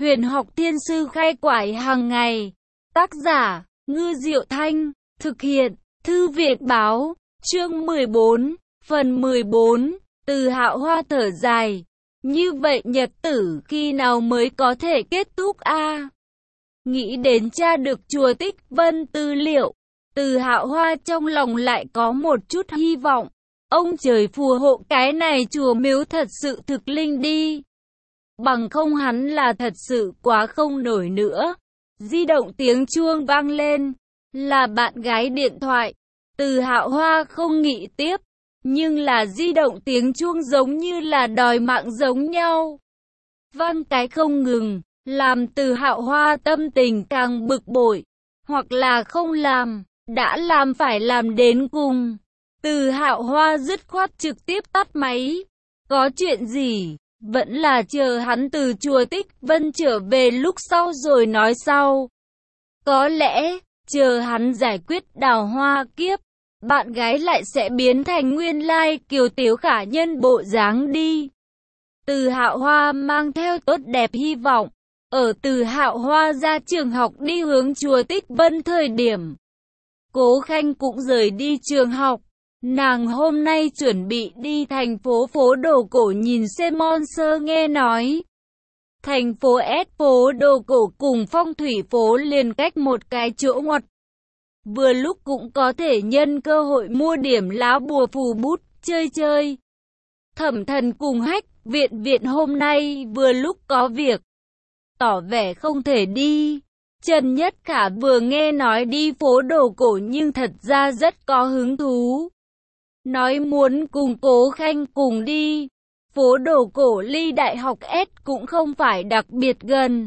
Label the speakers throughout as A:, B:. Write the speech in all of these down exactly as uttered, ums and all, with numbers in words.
A: Huyền học thiên sư khai quải hàng ngày. Tác giả, Ngư Diệu Thanh. Thực hiện, Thư viện báo. Chương mười bốn, phần mười bốn. Từ Hạo Hoa thở dài. Như vậy nhật tử khi nào mới có thể kết thúc a? Nghĩ đến tra được chùa Tích Vân tư liệu, Từ Hạo Hoa trong lòng lại có một chút hy vọng. Ông trời phù hộ cái này chùa miếu thật sự thực linh đi. Bằng không hắn là thật sự quá không nổi nữa. Di động tiếng chuông vang lên, là bạn gái điện thoại. Từ Hạo Hoa không nghĩ tiếp, nhưng là di động tiếng chuông giống như là đòi mạng giống nhau. Vang cái không ngừng, làm Từ Hạo Hoa tâm tình càng bực bội. Hoặc là không làm, đã làm phải làm đến cùng. Từ Hạo Hoa dứt khoát trực tiếp tắt máy. Có chuyện gì, vẫn là chờ hắn từ chùa Tích Vân trở về lúc sau rồi nói sau. Có lẽ, chờ hắn giải quyết đào hoa kiếp, bạn gái lại sẽ biến thành nguyên lai kiều tiếu khả nhân bộ dáng đi. Từ Hạo Hoa mang theo tốt đẹp hy vọng, ở Từ Hạo Hoa ra trường học đi hướng chùa Tích Vân thời điểm. Cố Khanh cũng rời đi trường học. Nàng hôm nay chuẩn bị đi thành phố phố đồ cổ nhìn xem Monster nghe nói. Thành phố S phố đồ cổ cùng phong thủy phố liền cách một cái chỗ ngoặt. Vừa lúc cũng có thể nhân cơ hội mua điểm lá bùa phù bút, chơi chơi. Thẩm Thần cùng Hách viện viện hôm nay vừa lúc có việc. Tỏ vẻ không thể đi. Trần Nhất Khả vừa nghe nói đi phố đồ cổ nhưng thật ra rất có hứng thú. Nói muốn cùng Cố Khanh cùng đi. Phố đồ cổ ly đại học S cũng không phải đặc biệt gần.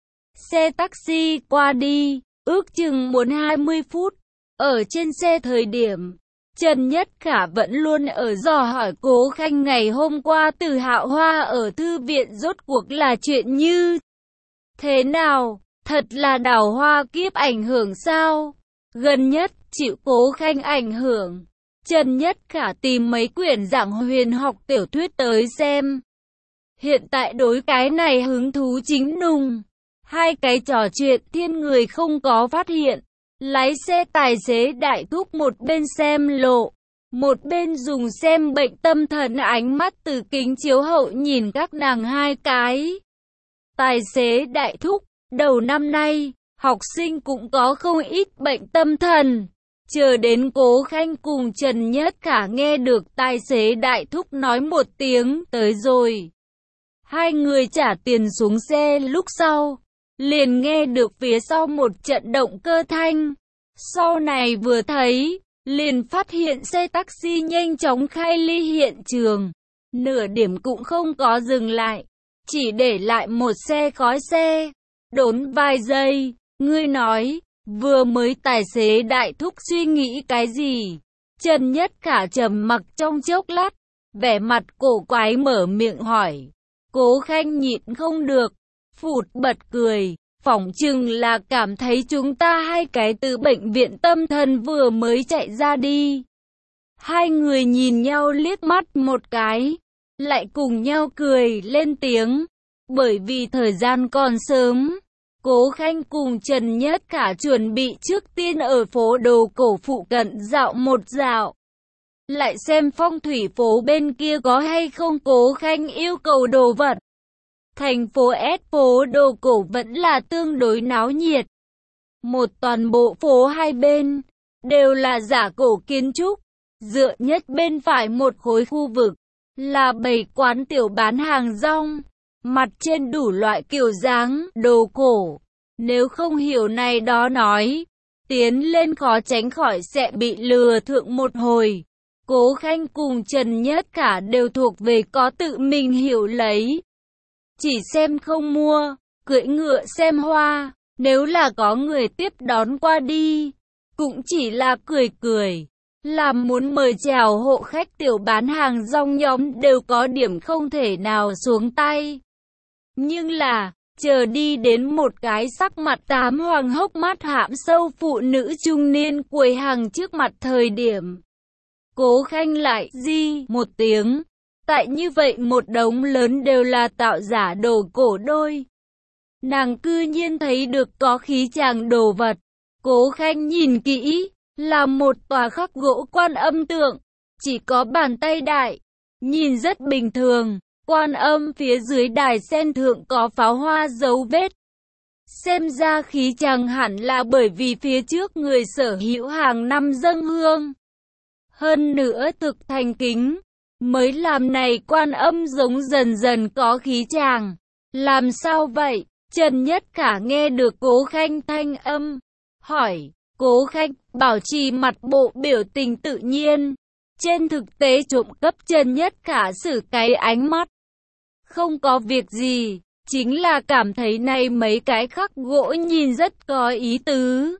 A: Xe taxi qua đi, ước chừng muốn hai mươi phút. Ở trên xe thời điểm, Trần Nhất Khả vẫn luôn ở dò hỏi Cố Khanh ngày hôm qua Từ Hạo Hoa ở thư viện rốt cuộc là chuyện như thế nào, thật là đào hoa kiếp ảnh hưởng sao? Gần nhất chịu Cố Khanh ảnh hưởng, Trần Nhất Khả tìm mấy quyển giảng huyền học tiểu thuyết tới xem. Hiện tại đối cái này hứng thú chính nùng. Hai cái trò chuyện thiên người không có phát hiện. Lái xe tài xế đại thúc một bên xem lộ, một bên dùng xem bệnh tâm thần ánh mắt từ kính chiếu hậu nhìn các nàng hai cái. Tài xế đại thúc, đầu năm nay, học sinh cũng có không ít bệnh tâm thần. Chờ đến Cố Khanh cùng Trần Nhất Khả nghe được tài xế đại thúc nói một tiếng tới rồi. Hai người trả tiền xuống xe lúc sau, liền nghe được phía sau một trận động cơ thanh. Sau này vừa thấy, liền phát hiện xe taxi nhanh chóng khai ly hiện trường. Nửa điểm cũng không có dừng lại, chỉ để lại một xe khói xe. Đốn vài giây, ngươi nói, vừa mới tài xế đại thúc suy nghĩ cái gì? Trần Nhất Khả trầm mặc trong chốc lát, vẻ mặt cổ quái mở miệng hỏi. Cố Khanh nhịn không được, phụt bật cười. Phỏng chừng là cảm thấy chúng ta hai cái từ bệnh viện tâm thần vừa mới chạy ra đi. Hai người nhìn nhau liếc mắt một cái, lại cùng nhau cười lên tiếng. Bởi vì thời gian còn sớm, Cố Khanh cùng Trần Nhất Khả chuẩn bị trước tiên ở phố đồ cổ phụ cận dạo một dạo. Lại xem phong thủy phố bên kia có hay không Cố Khanh yêu cầu đồ vật. Thành phố S phố đồ cổ vẫn là tương đối náo nhiệt. Một toàn bộ phố hai bên, đều là giả cổ kiến trúc. Dựa nhất bên phải một khối khu vực, là bảy quán tiểu bán hàng rong. Mặt trên đủ loại kiểu dáng, đồ cổ. Nếu không hiểu này đó nói, tiến lên khó tránh khỏi sẽ bị lừa thượng một hồi. Cố Khanh cùng Trần Nhất Khả đều thuộc về có tự mình hiểu lấy. Chỉ xem không mua, cưỡi ngựa xem hoa, nếu là có người tiếp đón qua đi, cũng chỉ là cười cười. Làm muốn mời chào hộ khách tiểu bán hàng rong nhóm đều có điểm không thể nào xuống tay. Nhưng là, chờ đi đến một cái sắc mặt tám hoàng hốc mắt hãm sâu phụ nữ trung niên quầy hàng trước mặt thời điểm. Cố Khanh lại di một tiếng. Tại như vậy một đống lớn đều là tạo giả đồ cổ đôi. nàng cư nhiên thấy được có khí chàng đồ vật. Cố Khanh nhìn kỹ, là một tòa khắc gỗ Quan Âm tượng, chỉ có bàn tay đại, nhìn rất bình thường. Quan Âm phía dưới đài sen thượng có pháo hoa dấu vết. Xem ra khí chàng hẳn là bởi vì phía trước người sở hữu hàng năm dâng hương. Hơn nữa thực thành kính, mới làm này Quan Âm giống dần dần có khí chàng. Làm sao vậy? Trần Nhất Khả nghe được Cố Khanh thanh âm, hỏi. Cố Khanh bảo trì mặt bộ biểu tình tự nhiên. Trên thực tế trộm cắp Trần Nhất Khả xử cái ánh mắt. Không có việc gì, chính là cảm thấy này mấy cái khắc gỗ nhìn rất có ý tứ.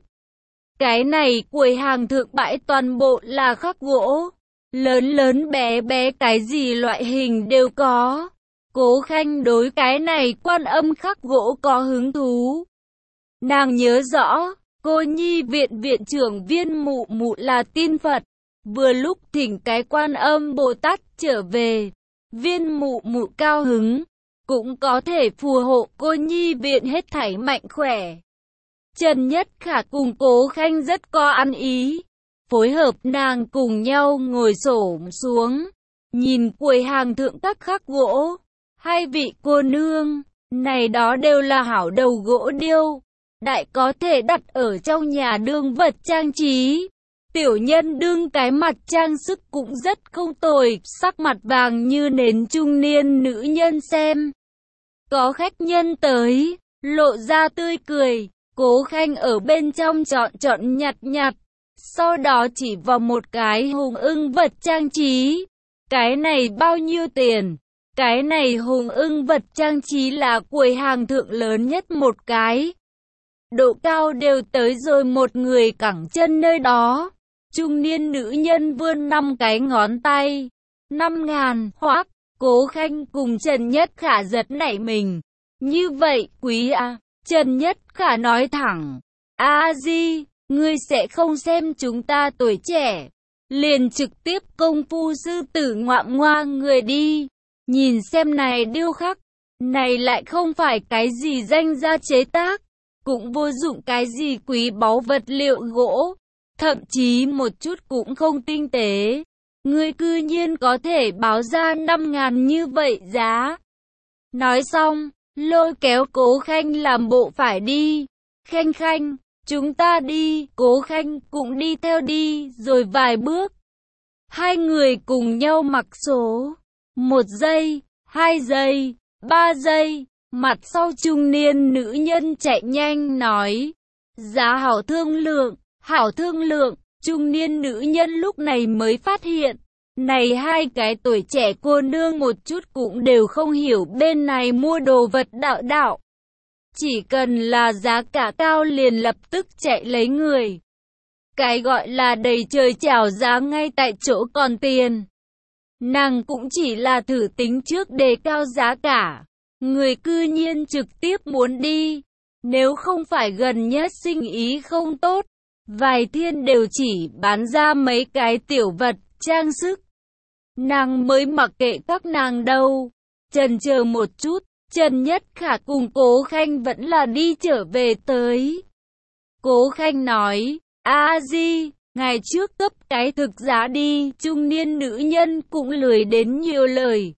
A: Cái này quầy hàng thượng bãi toàn bộ là khắc gỗ, lớn lớn bé bé cái gì loại hình đều có. Cố Khanh đối cái này Quan Âm khắc gỗ có hứng thú. Nàng nhớ rõ, cô nhi viện viện trưởng Viên Mụ Mụ là tin Phật, vừa lúc thỉnh cái Quan Âm Bồ Tát trở về. Viên Mụ Mụ cao hứng, cũng có thể phù hộ cô nhi viện hết thảy mạnh khỏe. Trần Nhất Khả cùng Cố Khanh rất có ăn ý, phối hợp nàng cùng nhau ngồi xổm xuống, nhìn quầy hàng thượng các khắc gỗ. Hai vị cô nương, này đó đều là hảo đầu gỗ điêu, đại có thể đặt ở trong nhà đương vật trang trí. Tiểu nhân đương cái mặt trang sức cũng rất không tồi, sắc mặt vàng như nến trung niên nữ nhân xem. Có khách nhân tới, lộ ra tươi cười, Cố Khanh ở bên trong chọn chọn nhặt nhặt, sau đó chỉ vào một cái hùng ưng vật trang trí. Cái này bao nhiêu tiền? Cái này hùng ưng vật trang trí là quầy hàng thượng lớn nhất một cái. Độ cao đều tới rồi một người cẳng chân nơi đó. Trung niên nữ nhân vươn năm cái ngón tay. Năm ngàn, hoác, Cố Khanh cùng Trần Nhất Khả giật nảy mình. Như vậy, quý à, Trần Nhất Khả nói thẳng. A Di, ngươi sẽ không xem chúng ta tuổi trẻ. Liền trực tiếp công phu sư tử ngoạm ngoa người đi. Nhìn xem này điêu khắc, này lại không phải cái gì danh gia chế tác, cũng vô dụng cái gì quý báu vật liệu gỗ, thậm chí một chút cũng không tinh tế. Ngươi cư nhiên có thể báo ra năm ngàn như vậy giá. Nói xong, lôi kéo Cố Khanh làm bộ phải đi. Khanh Khanh, chúng ta đi. Cố Khanh cũng đi theo đi, rồi vài bước. Hai người cùng nhau mặc số. Một giây, hai giây, ba giây, mặt sau trung niên nữ nhân chạy nhanh nói. Giá hảo thương lượng, hảo thương lượng, trung niên nữ nhân lúc này mới phát hiện. Này hai cái tuổi trẻ cô nương một chút cũng đều không hiểu bên này mua đồ vật đạo đạo. Chỉ cần là giá cả cao liền lập tức chạy lấy người. Cái gọi là đầy trời chào giá ngay tại chỗ còn tiền. Nàng cũng chỉ là thử tính trước đề cao giá cả. Người cư nhiên trực tiếp muốn đi. Nếu không phải gần nhất sinh ý không tốt, vài thiên đều chỉ bán ra mấy cái tiểu vật, trang sức. Nàng mới mặc kệ các nàng đâu. Chần chờ một chút, Trần Nhất Khả cùng Cố Khanh vẫn là đi trở về tới. Cố Khanh nói, A Di, ngày trước cấp cái thực giá đi. Trung niên nữ nhân cũng lười đến nhiều lời.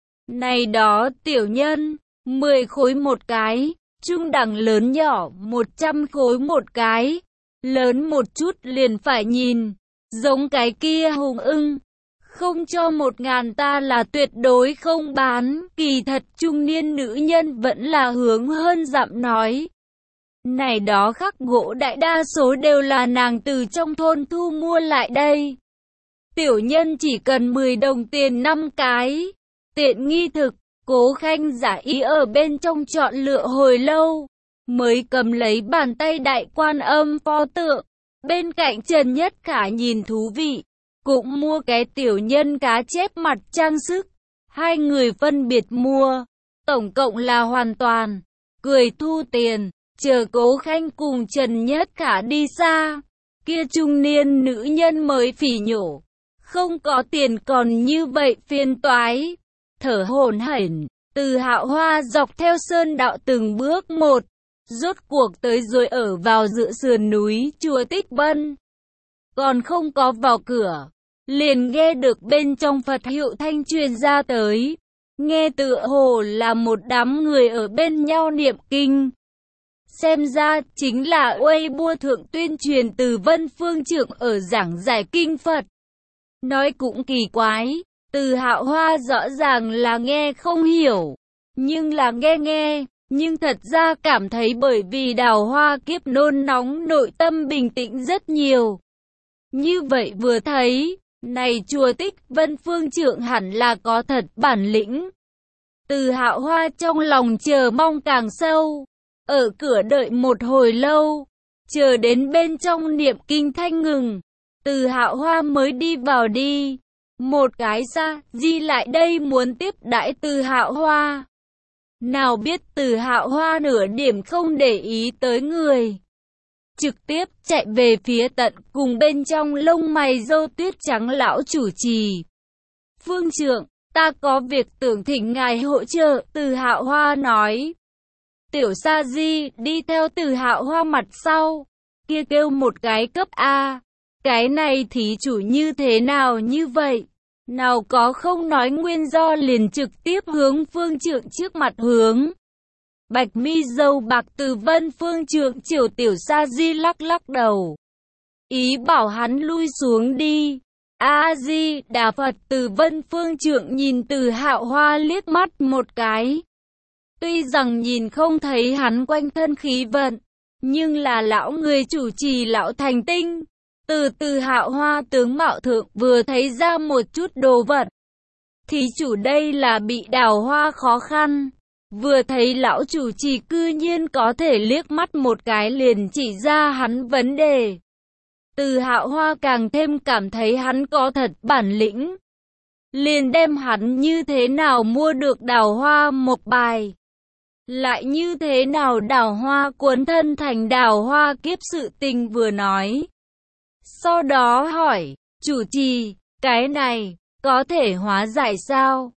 A: Này đó tiểu nhân, mười khối một cái, trung đẳng lớn nhỏ một trăm khối một cái, lớn một chút liền phải nhìn, giống cái kia hùng ưng. Không cho một ngàn ta là tuyệt đối không bán. Kỳ thật trung niên nữ nhân vẫn là hướng hơn dặm nói. Này đó khắc gỗ đại đa số đều là nàng từ trong thôn thu mua lại đây. Tiểu nhân chỉ cần mười đồng tiền năm cái. Tiện nghi thực, Cố Khanh giả ý ở bên trong chọn lựa hồi lâu. Mới cầm lấy bàn tay đại Quan Âm pho tượng. Bên cạnh Trần Nhất Khả nhìn thú vị. Cũng mua cái tiểu nhân cá chép mặt trang sức. Hai người phân biệt mua. Tổng cộng là hoàn toàn. Cười thu tiền. Chờ Cố Khanh cùng Trần Nhất Khả đi xa. Kia trung niên nữ nhân mới phỉ nhổ. Không có tiền còn như vậy phiền toái. Thở hổn hển. Từ Hạo Hoa dọc theo sơn đạo từng bước một, rốt cuộc tới rồi ở vào giữa sườn núi chùa Tích Bân. Còn không có vào cửa, liền nghe được bên trong Phật hiệu thanh truyền ra tới. Nghe tựa hồ là một đám người ở bên nhau niệm kinh. Xem ra chính là Uây Bua Thượng tuyên truyền từ Vân Phương Trượng ở giảng giải kinh Phật. Nói cũng kỳ quái, Từ Hạo Hoa rõ ràng là nghe không hiểu, nhưng là nghe nghe, nhưng thật ra cảm thấy bởi vì Đào Hoa kiếp nôn nóng nội tâm bình tĩnh rất nhiều. Như vậy vừa thấy, này chùa Tích Vân Phương Trượng hẳn là có thật bản lĩnh. Từ Hạo Hoa trong lòng chờ mong càng sâu, ở cửa đợi một hồi lâu, chờ đến bên trong niệm kinh thanh ngừng, Từ Hạo Hoa mới đi vào đi. Một cái Sa Di lại đây muốn tiếp đãi Từ Hạo Hoa. Nào biết Từ Hạo Hoa nửa điểm không để ý tới người, trực tiếp chạy về phía tận cùng bên trong lông mày râu tuyết trắng lão chủ trì. Phương Trượng, ta có việc tưởng thỉnh ngài hỗ trợ, Từ Hạo Hoa nói. Tiểu Sa Di đi theo Từ Hạo Hoa mặt sau, kia kêu một cái cấp A. Cái này thí chủ như thế nào như vậy? Nào có không nói nguyên do liền trực tiếp hướng Phương Trượng trước mặt hướng. Bạch mi dâu bạc từ Vân Phương Trượng chiều Tiểu Sa Di lắc lắc đầu, ý bảo hắn lui xuống đi. A Di Đà Phật. Từ Vân Phương Trượng nhìn Từ Hạo Hoa liếc mắt một cái. Tuy rằng nhìn không thấy hắn quanh thân khí vận, nhưng là lão người chủ trì lão thành tinh. Từ Từ Hạo Hoa tướng mạo thượng vừa thấy ra một chút đồ vật. Thí chủ đây là bị Đào Hoa khó khăn. Vừa thấy lão chủ trì cư nhiên có thể liếc mắt một cái liền chỉ ra hắn vấn đề. Từ Hạo Hoa càng thêm cảm thấy hắn có thật bản lĩnh. Liền đem hắn như thế nào mua được Đào Hoa một bài. Lại như thế nào Đào Hoa cuốn thân thành Đào Hoa kiếp sự tình vừa nói. Sau đó hỏi, chủ trì, cái này, có thể hóa giải sao?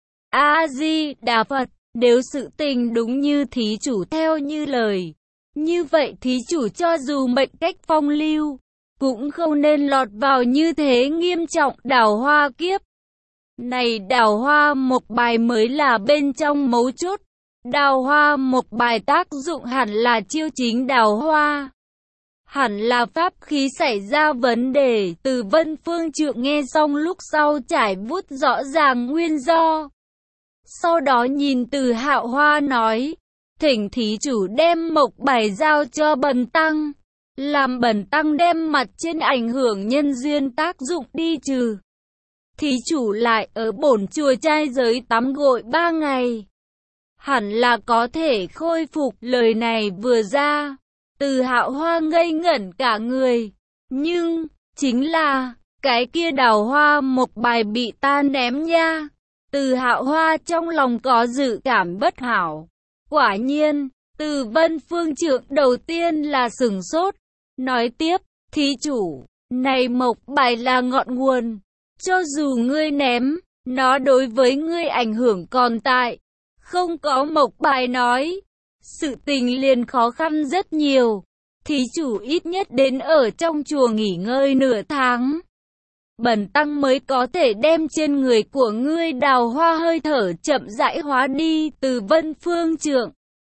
A: A-di Đà Phật, nếu sự tình đúng như thí chủ theo như lời, như vậy thí chủ cho dù mệnh cách phong lưu, cũng không nên lọt vào như thế nghiêm trọng Đào Hoa kiếp. Này Đào Hoa một bài mới là bên trong mấu chốt. Đào Hoa một bài tác dụng hẳn là chiêu chính Đào Hoa. Hẳn là pháp khí xảy ra vấn đề. Từ Vân Phương Trượng nghe xong lúc sau trải bút rõ ràng nguyên do. Sau đó nhìn Từ Hạo Hoa nói, thỉnh thí chủ đem mộc bài giao cho bần tăng, làm bần tăng đem mặt trên ảnh hưởng nhân duyên tác dụng đi trừ. Thí chủ lại ở bổn chùa trai giới tắm gội ba ngày, hẳn là có thể khôi phục. Lời này vừa ra, Từ Hạo Hoa ngây ngẩn cả người. Nhưng, chính là, cái kia Đào Hoa một bài bị ta ném nha. Từ Hạo Hoa trong lòng có dự cảm bất hảo. Quả nhiên, Từ Vân Phương Trượng đầu tiên là sửng sốt. Nói tiếp, thí chủ, này mộc bài là ngọn nguồn. Cho dù ngươi ném, nó đối với ngươi ảnh hưởng còn tại. Không có mộc bài nói, sự tình liền khó khăn rất nhiều. Thí chủ ít nhất đến ở trong chùa nghỉ ngơi nửa tháng, bần tăng mới có thể đem trên người của ngươi Đào Hoa hơi thở chậm rãi hóa đi. Từ Vân Phương Trượng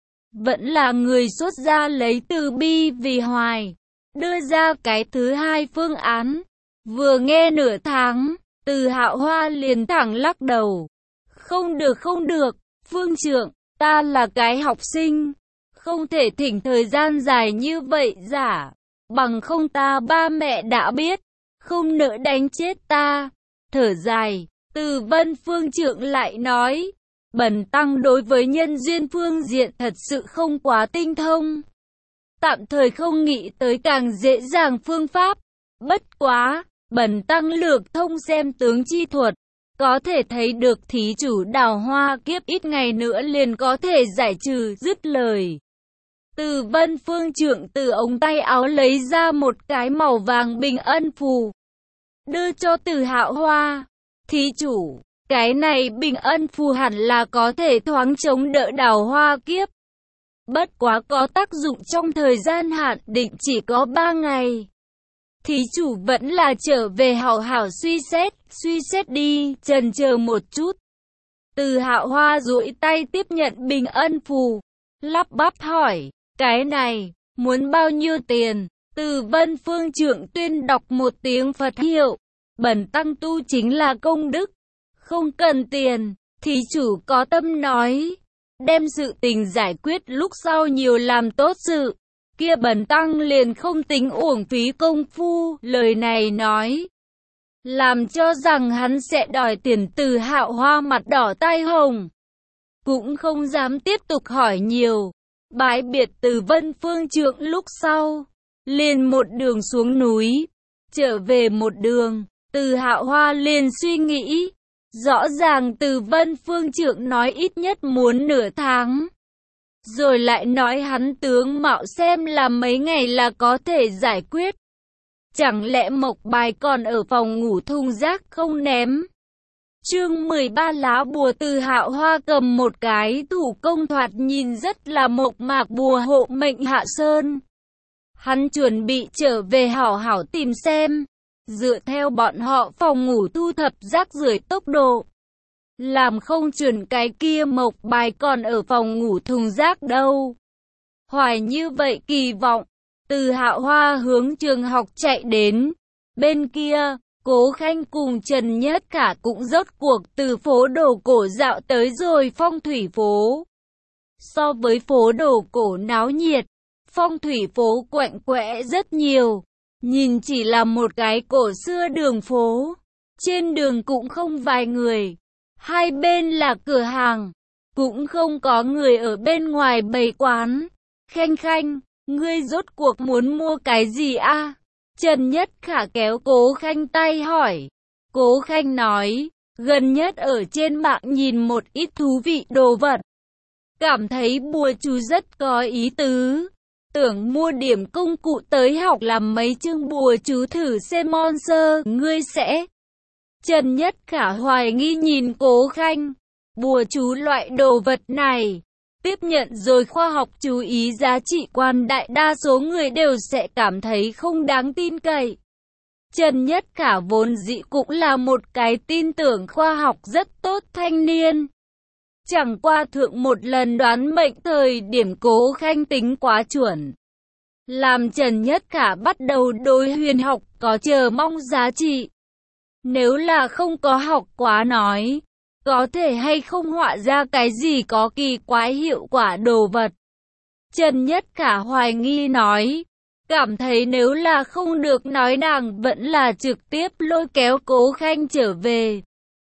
A: vẫn là người xuất gia lấy từ bi vì hoài, đưa ra cái thứ hai phương án. Vừa nghe nửa tháng, Từ Hạo Hoa liền thẳng lắc đầu. Không được không được, Phương Trượng, ta là cái học sinh, không thể thỉnh thời gian dài như vậy giả, bằng không ta ba mẹ đã biết, không nỡ đánh chết ta. Thở dài, Từ Vân Phương Trượng lại nói, bần tăng đối với nhân duyên phương diện thật sự không quá tinh thông, tạm thời không nghĩ tới càng dễ dàng phương pháp. Bất quá, bần tăng lược thông xem tướng chi thuật, có thể thấy được thí chủ Đào Hoa kiếp ít ngày nữa liền có thể giải trừ. Dứt lời, Từ Vân Phương Trượng từ ống tay áo lấy ra một cái màu vàng bình ân phù, đưa cho Từ Hạo Hoa. Thí chủ, Cái này bình ân phù hẳn là có thể thoáng chống đỡ đào hoa kiếp. Bất quá có tác dụng trong thời gian hạn định chỉ có ba ngày. Thí chủ vẫn là trở về hảo hảo suy xét, suy xét đi, chần chờ một chút. Từ Hạo Hoa duỗi tay tiếp nhận bình ân phù, lắp bắp hỏi, cái này, muốn bao nhiêu tiền? Từ Vân Phương Trượng Tuyên đọc một tiếng Phật hiệu, bần tăng tu chính là công đức, không cần tiền. Thí chủ có tâm nói, đem sự tình giải quyết lúc sau nhiều làm tốt sự, kia bần tăng liền không tính uổng phí công phu. Lời này nói, làm cho rằng hắn sẽ đòi tiền. Từ Hạo Hoa mặt đỏ tai hồng, cũng không dám tiếp tục hỏi nhiều. Bái biệt Từ Vân Phương Trượng lúc sau, liền một đường xuống núi, trở về một đường, Từ Hạo Hoa liền suy nghĩ, rõ ràng Từ Vân Phương Trượng nói ít nhất muốn nửa tháng, rồi lại nói hắn tướng mạo xem là mấy ngày là có thể giải quyết. Chẳng lẽ Mộc Bài còn ở phòng ngủ thùng rác không ném? Chương mười ba lá bùa. Từ Hạo Hoa cầm một cái thủ công thoạt nhìn rất là mộc mạc bùa hộ mệnh Hạ Sơn. Hắn chuẩn bị trở về hảo hảo tìm xem, dựa theo bọn họ phòng ngủ thu thập rác rưởi tốc độ, làm không chuẩn cái kia Mộc Bài còn ở phòng ngủ thùng rác đâu. Hoài như vậy kỳ vọng, Từ Hạo Hoa hướng trường học chạy đến. Bên kia, Cố Khanh cùng Trần Nhất Khả cũng rốt cuộc từ phố đồ cổ dạo tới rồi phong thủy phố. So với phố đồ cổ náo nhiệt, phong thủy phố quạnh quẽ rất nhiều. Nhìn chỉ là một cái cổ xưa đường phố, trên đường cũng không vài người, hai bên là cửa hàng, cũng không có người ở bên ngoài bày quán. Khanh Khanh, ngươi rốt cuộc muốn mua cái gì a? À? Trần Nhất Khả kéo Cố Khanh tay hỏi. Cố Khanh nói, gần nhất ở trên mạng nhìn một ít thú vị đồ vật, cảm thấy bùa chú rất có ý tứ, tưởng mua điểm công cụ tới học làm mấy chương bùa chú thử xem monster, ngươi sẽ... Trần Nhất Khả hoài nghi nhìn Cố Khanh, bùa chú loại đồ vật này, tiếp nhận rồi khoa học chú ý giá trị quan đại đa số người đều sẽ cảm thấy không đáng tin cậy. Trần Nhất Khả vốn dĩ cũng là một cái tin tưởng khoa học rất tốt thanh niên. Chẳng qua thượng một lần đoán mệnh thời điểm Cố Khanh tính quá chuẩn, làm Trần Nhất Khả bắt đầu đối huyền học có chờ mong giá trị. Nếu là không có học quá nói, có thể hay không họa ra cái gì có kỳ quái hiệu quả đồ vật. Trần Nhất Khả hoài nghi nói, cảm thấy nếu là không được nói nàng vẫn là trực tiếp lôi kéo Cố Khanh trở về.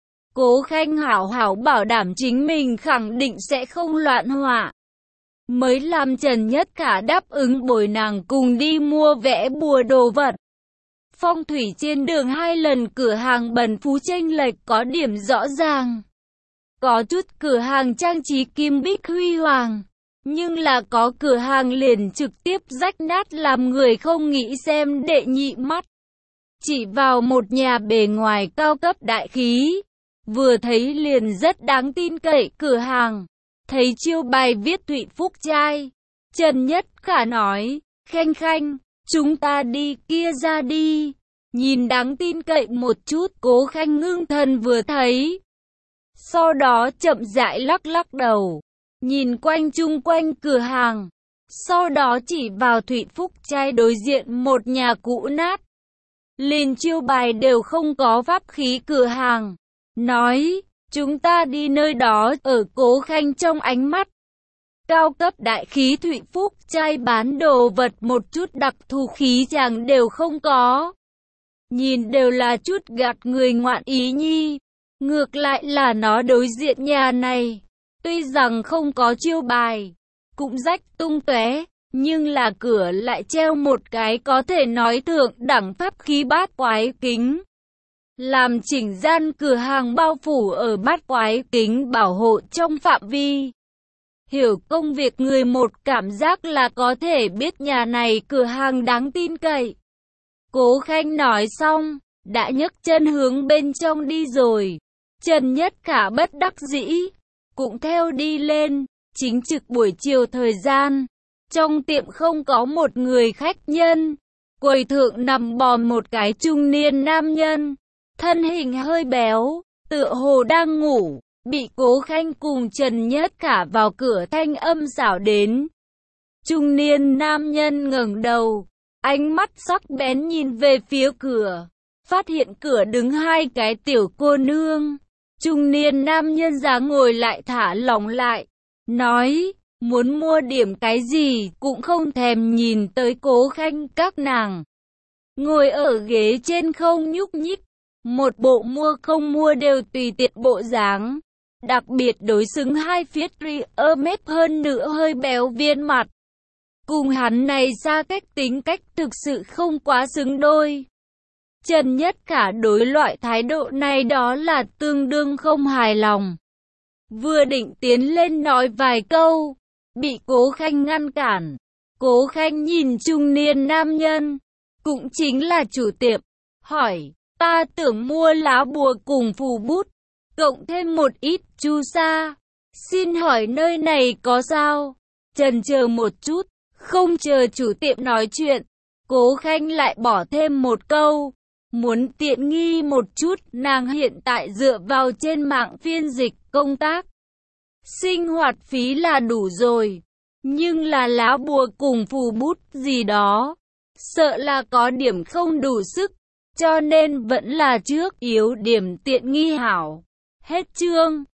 A: Cố Khanh hảo hảo bảo đảm chính mình khẳng định sẽ không loạn họa, mới làm Trần Nhất Khả đáp ứng bồi nàng cùng đi mua vẽ bùa đồ vật. Phong thủy trên đường hai lần cửa hàng bần phú chênh lệch có điểm rõ ràng. Có chút cửa hàng trang trí kim bích huy hoàng, nhưng là có cửa hàng liền trực tiếp rách nát làm người không nghĩ xem đệ nhị mắt. Chỉ vào một nhà bề ngoài cao cấp đại khí, vừa thấy liền rất đáng tin cậy cửa hàng. Thấy chiêu bài viết Thụy Phúc trai, Trần Nhất Khả nói, Khanh Khanh, chúng ta đi kia ra đi. Nhìn đáng tin cậy một chút. Cố Khanh ngưng thần vừa thấy, sau đó chậm rãi lắc lắc đầu, nhìn quanh chung quanh cửa hàng, sau đó chỉ vào Thụy Phúc trai đối diện một nhà cũ nát, liền chiêu bài đều không có pháp khí cửa hàng, nói, chúng ta đi nơi đó. Ở Cố Khanh trong ánh mắt, cao cấp đại khí Thụy Phúc trai bán đồ vật một chút đặc thù khí chàng đều không có, nhìn đều là chút gạt người ngoạn ý nhi. Ngược lại là nó đối diện nhà này, tuy rằng không có chiêu bài, cũng rách tung tóe, nhưng là cửa lại treo một cái có thể nói thượng đẳng pháp khí bát quái kính, làm chỉnh gian cửa hàng bao phủ ở bát quái kính bảo hộ trong phạm vi. Hiểu công việc người một cảm giác là có thể biết nhà này cửa hàng đáng tin cậy. Cố Khanh nói xong, đã nhấc chân hướng bên trong đi rồi. Trần Nhất Khả bất đắc dĩ, cũng theo đi lên. Chính trực buổi chiều thời gian, trong tiệm không có một người khách nhân. Quầy thượng nằm bò một cái trung niên nam nhân, thân hình hơi béo, tựa hồ đang ngủ, bị Cố Khanh cùng Trần Nhất Khả vào cửa thanh âm xảo đến. Trung niên nam nhân ngẩng đầu, ánh mắt sắc bén nhìn về phía cửa, phát hiện cửa đứng hai cái tiểu cô nương. Trung niên nam nhân dáng ngồi lại thả lỏng lại, nói, muốn mua điểm cái gì cũng không thèm nhìn tới Cố Khanh các nàng. Ngồi ở ghế trên không nhúc nhích, một bộ mua không mua đều tùy tiện bộ dáng. Đặc biệt đối xứng hai phía tri ơ mép hơn nữa hơi béo viên mặt. Cùng hắn này xa cách tính cách thực sự không quá xứng đôi. Trần Nhất Khả đối loại thái độ này đó là tương đương không hài lòng. Vừa định tiến lên nói vài câu, bị Cố Khanh ngăn cản. Cố Khanh nhìn trung niên nam nhân, cũng chính là chủ tiệm, hỏi, ta tưởng mua lá bùa cùng phù bút, cộng thêm một ít chu sa. Xin hỏi nơi này có sao? Chần chờ một chút, không chờ chủ tiệm nói chuyện, Cố Khanh lại bỏ thêm một câu, muốn tiện nghi một chút, nàng hiện tại dựa vào trên mạng phiên dịch công tác. Sinh hoạt phí là đủ rồi, nhưng là lá bùa cùng phù bút gì đó, sợ là có điểm không đủ sức, cho nên vẫn là trước yếu điểm tiện nghi hảo. Hết chương.